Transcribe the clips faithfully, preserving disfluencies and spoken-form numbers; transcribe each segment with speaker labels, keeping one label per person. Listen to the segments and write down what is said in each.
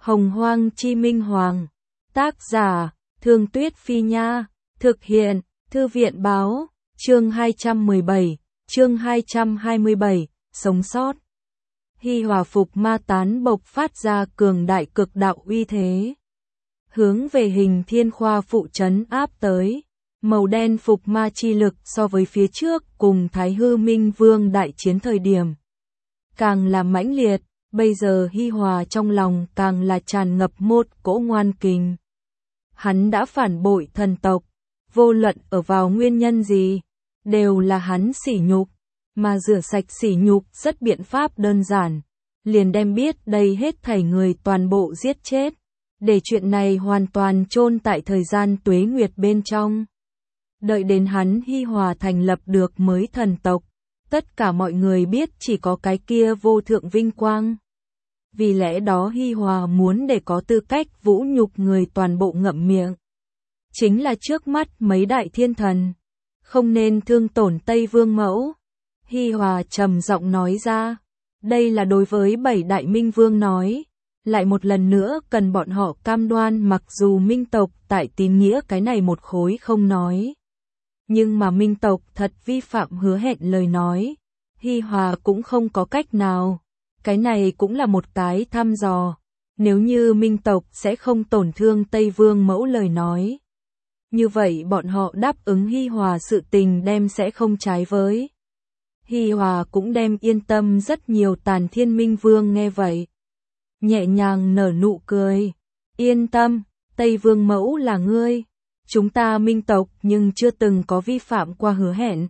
Speaker 1: Hồng Hoang Chi Minh Hoàng. Tác giả, Thương Tuyết Phi Nha. Thực hiện, Thư viện Báo. Chương hai trăm mười bảy, chương hai trăm hai mươi bảy, sống sót. Hi Hòa phục ma tán bộc phát ra cường đại cực đạo uy thế. Hướng về Hình Thiên Khoa phụ trấn áp tới. Màu đen phục ma chi lực so với phía trước cùng Thái Hư Minh Vương đại chiến thời điểm. Càng là mãnh liệt, bây giờ Hi Hòa trong lòng càng là tràn ngập một cỗ ngoan kình. Hắn đã phản bội thần tộc, vô luận ở vào nguyên nhân gì, đều là hắn sỉ nhục, mà rửa sạch sỉ nhục rất biện pháp đơn giản, liền đem biết đây hết thảy người toàn bộ giết chết, để chuyện này hoàn toàn chôn tại thời gian tuế nguyệt bên trong. Đợi đến hắn Hi Hòa thành lập được mới thần tộc, tất cả mọi người biết chỉ có cái kia vô thượng vinh quang. Vì lẽ đó Hi Hòa muốn để có tư cách vũ nhục người toàn bộ ngậm miệng. Chính là trước mắt mấy đại thiên thần, không nên thương tổn Tây Vương Mẫu. Hi Hòa trầm giọng nói ra, đây là đối với bảy đại minh vương nói, lại một lần nữa cần bọn họ cam đoan mặc dù minh tộc tại tín nghĩa cái này một khối không nói. Nhưng mà minh tộc thật vi phạm hứa hẹn lời nói, Hi Hòa cũng không có cách nào. Cái này cũng là một cái thăm dò, nếu như minh tộc sẽ không tổn thương Tây Vương Mẫu lời nói. Như vậy bọn họ đáp ứng Hi Hòa sự tình đem sẽ không trái với. Hi Hòa cũng đem yên tâm rất nhiều. Tàn Thiên Minh Vương nghe vậy, nhẹ nhàng nở nụ cười, yên tâm, Tây Vương Mẫu là ngươi, chúng ta minh tộc nhưng chưa từng có vi phạm qua hứa hẹn.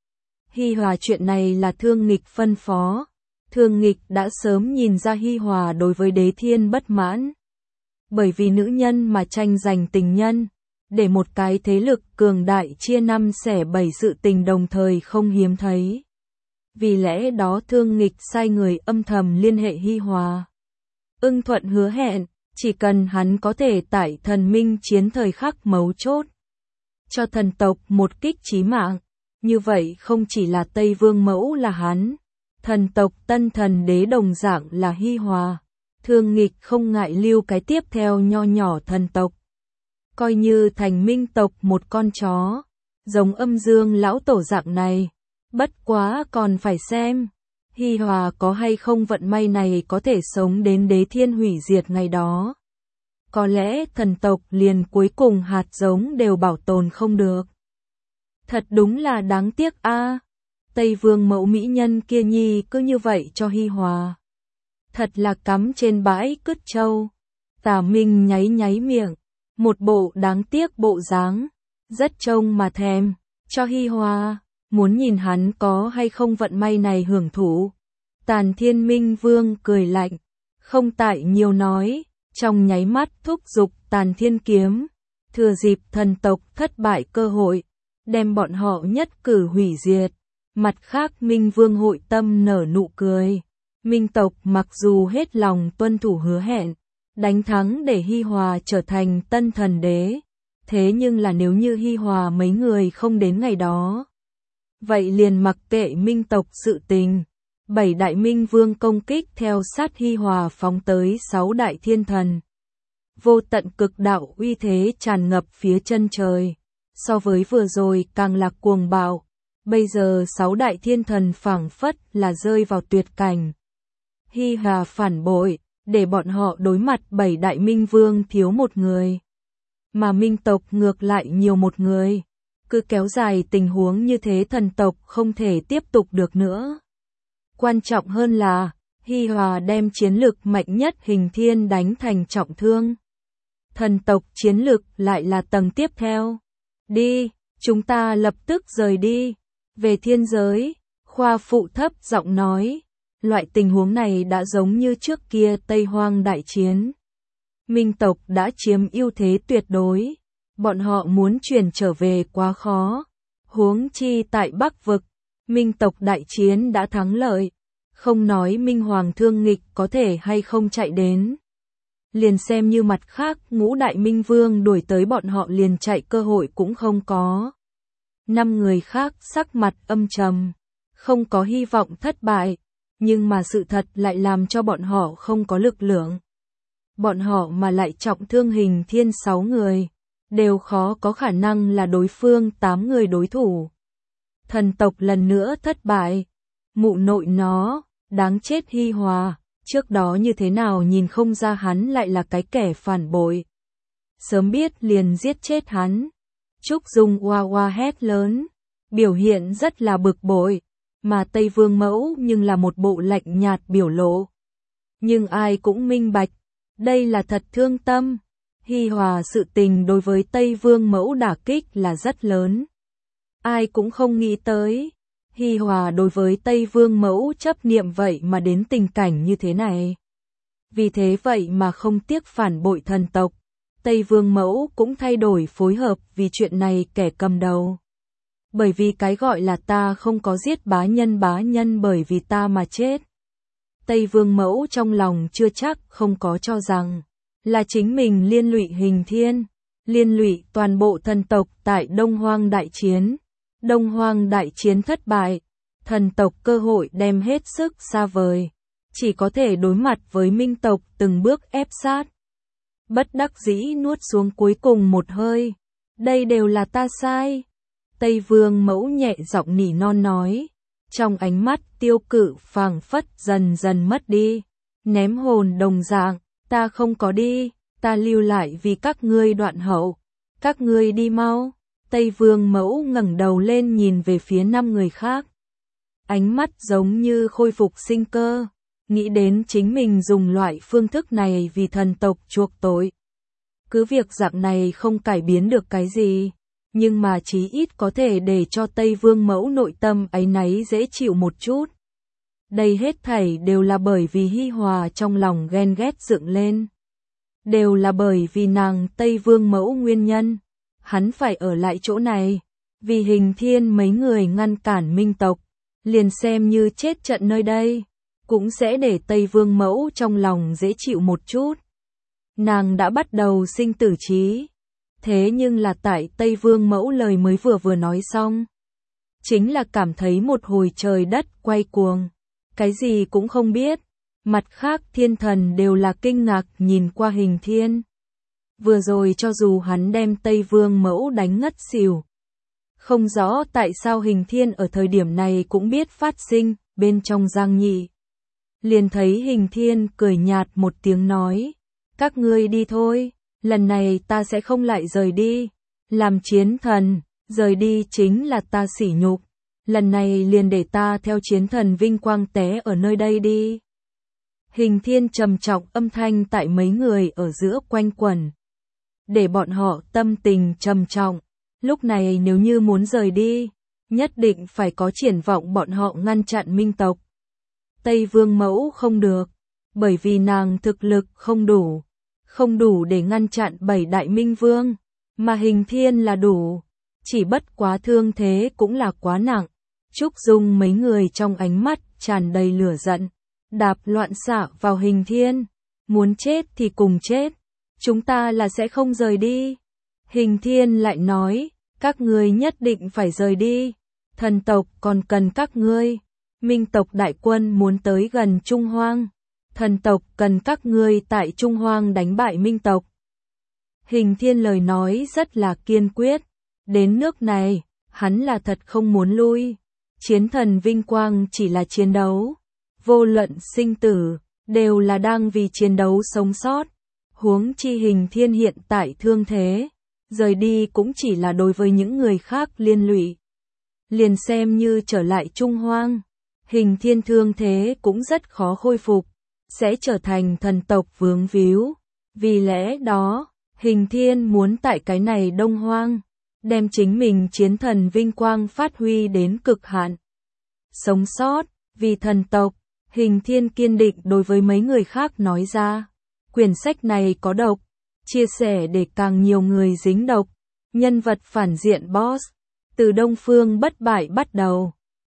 Speaker 1: Hi Hòa chuyện này là Thương Nghịch phân phó. Thương Nghịch đã sớm nhìn ra Hi Hòa đối với Đế Thiên bất mãn. Bởi vì nữ nhân mà tranh giành tình nhân, để một cái thế lực cường đại chia năm xẻ bảy sự tình đồng thời không hiếm thấy. Vì lẽ đó Thương Nghịch sai người âm thầm liên hệ Hi Hòa. Ưng thuận hứa hẹn, chỉ cần hắn có thể tại thần minh chiến thời khắc mấu chốt, cho thần tộc một kích chí mạng, như vậy không chỉ là Tây Vương Mẫu là hắn. Thần tộc tân thần đế đồng dạng là Hi Hòa. Thương Nghịch không ngại lưu cái tiếp theo nho nhỏ thần tộc. Coi như thành minh tộc một con chó, giống Âm Dương lão tổ dạng này. Bất quá còn phải xem, Hi Hòa có hay không vận may này có thể sống đến Đế Thiên hủy diệt ngày đó. Có lẽ thần tộc liền cuối cùng hạt giống đều bảo tồn không được. Thật đúng là đáng tiếc a. À. Tây Vương Mẫu mỹ nhân kia nhi cứ như vậy cho Hi Hòa. Thật là cắm trên bãi cứt trâu. Tả Minh nháy nháy miệng, một bộ đáng tiếc bộ dáng, rất trông mà thèm, cho Hi Hòa, muốn nhìn hắn có hay không vận may này hưởng thụ. Tàn Thiên Minh Vương cười lạnh, không tại nhiều nói, trong nháy mắt thúc giục Tàn Thiên Kiếm, thừa dịp thần tộc thất bại cơ hội, đem bọn họ nhất cử hủy diệt. Mặt khác Minh Vương hội tâm nở nụ cười. Minh tộc mặc dù hết lòng tuân thủ hứa hẹn, đánh thắng để Hi Hòa trở thành tân thần đế. Thế nhưng là nếu như Hi Hòa mấy người không đến ngày đó, vậy liền mặc kệ Minh tộc sự tình. Bảy đại Minh Vương công kích theo sát Hi Hòa phóng tới sáu đại thiên thần. Vô tận cực đạo uy thế tràn ngập phía chân trời. So với vừa rồi càng là cuồng bạo. Bây giờ sáu đại thiên thần phảng phất là rơi vào tuyệt cảnh. Hi Hòa phản bội, để bọn họ đối mặt bảy đại minh vương thiếu một người. Mà minh tộc ngược lại nhiều một người. Cứ kéo dài tình huống như thế thần tộc không thể tiếp tục được nữa. Quan trọng hơn là, Hi Hòa đem chiến lực mạnh nhất Hình Thiên đánh thành trọng thương. Thần tộc chiến lực lại là tầng tiếp theo. Đi, chúng ta lập tức rời đi. Về thiên giới, Khoa phụ thấp giọng nói, loại tình huống này đã giống như trước kia Tây Hoang đại chiến. Minh tộc đã chiếm ưu thế tuyệt đối, bọn họ muốn chuyển trở về quá khó. Huống chi tại Bắc vực, Minh tộc đại chiến đã thắng lợi, không nói Minh Hoàng Thương Nghịch có thể hay không chạy đến. Liền xem như mặt khác ngũ đại Minh Vương đuổi tới bọn họ liền chạy cơ hội cũng không có. Năm người khác sắc mặt âm trầm, không có hy vọng thất bại, nhưng mà sự thật lại làm cho bọn họ không có lực lượng. bọn họ mà lại trọng thương Hình Thiên sáu người, đều khó có khả năng là đối phương tám người đối thủ. Thần tộc lần nữa thất bại, mụ nội nó, đáng chết Hi Hòa, trước đó như thế nào nhìn không ra hắn lại là cái kẻ phản bội. Sớm biết liền giết chết hắn. Trúc Dung oa oa hét lớn, biểu hiện rất là bực bội, mà Tây Vương Mẫu nhưng là một bộ lạnh nhạt biểu lộ. Nhưng ai cũng minh bạch, đây là thật thương tâm. Hi Hòa sự tình đối với Tây Vương Mẫu đả kích là rất lớn. Ai cũng không nghĩ tới, Hi Hòa đối với Tây Vương Mẫu chấp niệm vậy mà đến tình cảnh như thế này. Vì thế vậy mà không tiếc phản bội thần tộc, Tây Vương Mẫu cũng thay đổi phối hợp vì chuyện này kẻ cầm đầu. Bởi vì cái gọi là ta không có giết bá nhân bá nhân bởi vì ta mà chết. Tây Vương Mẫu trong lòng chưa chắc không có cho rằng là chính mình liên lụy Hình Thiên, liên lụy toàn bộ thần tộc tại Đông Hoang đại chiến. Đông Hoang đại chiến thất bại, thần tộc cơ hội đem hết sức xa vời, chỉ có thể đối mặt với Minh tộc từng bước ép sát. Bất đắc dĩ nuốt xuống cuối cùng một hơi, đây đều là ta sai. Tây Vương Mẫu nhẹ giọng nỉ non nói, trong ánh mắt tiêu cự phảng phất dần dần mất đi, ném hồn đồng dạng, ta không có đi, ta lưu lại vì các ngươi đoạn hậu, các ngươi đi mau. Tây Vương Mẫu ngẩng đầu lên nhìn về phía năm người khác. Ánh mắt giống như khôi phục sinh cơ, nghĩ đến chính mình dùng loại phương thức này vì thần tộc chuộc tội. Cứ việc dạng này không cải biến được cái gì, nhưng mà chí ít có thể để cho Tây Vương Mẫu nội tâm áy náy dễ chịu một chút. Đây hết thảy đều là bởi vì Hi Hòa trong lòng ghen ghét dựng lên. Đều là bởi vì nàng Tây Vương Mẫu nguyên nhân. Hắn phải ở lại chỗ này, vì Hình Thiên mấy người ngăn cản Minh tộc, liền xem như chết trận nơi đây, cũng sẽ để Tây Vương Mẫu trong lòng dễ chịu một chút. Nàng đã bắt đầu sinh tử trí, thế nhưng là tại Tây Vương Mẫu lời mới vừa vừa nói xong, chính là cảm thấy một hồi trời đất quay cuồng, cái gì cũng không biết, mặt khác thiên thần đều là kinh ngạc nhìn qua Hình Thiên. Vừa rồi cho dù hắn đem Tây Vương Mẫu đánh ngất xỉu, không rõ tại sao Hình Thiên ở thời điểm này cũng biết phát sinh, bên trong Giang Nhị. Liền thấy Hình Thiên cười nhạt một tiếng nói, các ngươi đi thôi, lần này ta sẽ không lại rời đi, làm chiến thần, rời đi chính là ta sỉ nhục, lần này liền để ta theo chiến thần vinh quang té ở nơi đây đi. Hình Thiên trầm trọng âm thanh tại mấy người ở giữa quanh quẩn, để bọn họ tâm tình trầm trọng, lúc này nếu như muốn rời đi, nhất định phải có triển vọng bọn họ ngăn chặn Minh tộc. Tây Vương Mẫu không được, bởi vì nàng thực lực không đủ, không đủ để ngăn chặn bảy đại Minh Vương, mà Hình Thiên là đủ, chỉ bất quá thương thế cũng là quá nặng. Trúc Dung mấy người trong ánh mắt tràn đầy lửa giận, đạp loạn xạ vào Hình Thiên, muốn chết thì cùng chết. Chúng ta là sẽ không rời đi. Hình Thiên lại nói, các ngươi nhất định phải rời đi. Thần tộc còn cần các ngươi. Minh tộc đại quân muốn tới gần Trung Hoang. Thần tộc cần các ngươi tại Trung Hoang đánh bại Minh tộc. Hình Thiên lời nói rất là kiên quyết. Đến nước này, hắn là thật không muốn lui. Chiến thần vinh quang chỉ là chiến đấu. Vô luận sinh tử, đều là đang vì chiến đấu sống sót. Huống chi Hình Thiên hiện tại thương thế, rời đi cũng chỉ là đối với những người khác liên lụy. Liền xem như trở lại Trung Hoang, Hình Thiên thương thế cũng rất khó khôi phục, sẽ trở thành thần tộc vướng víu. Vì lẽ đó, Hình Thiên muốn tại cái này Đông Hoang, đem chính mình chiến thần vinh quang phát huy đến cực hạn. Sống sót, vì thần tộc, Hình Thiên kiên định đối với mấy người khác nói ra. Quyển sách này có độc, chia sẻ để càng nhiều người dính độc. Nhân vật phản diện boss, từ Đông Phương bất bại bắt đầu.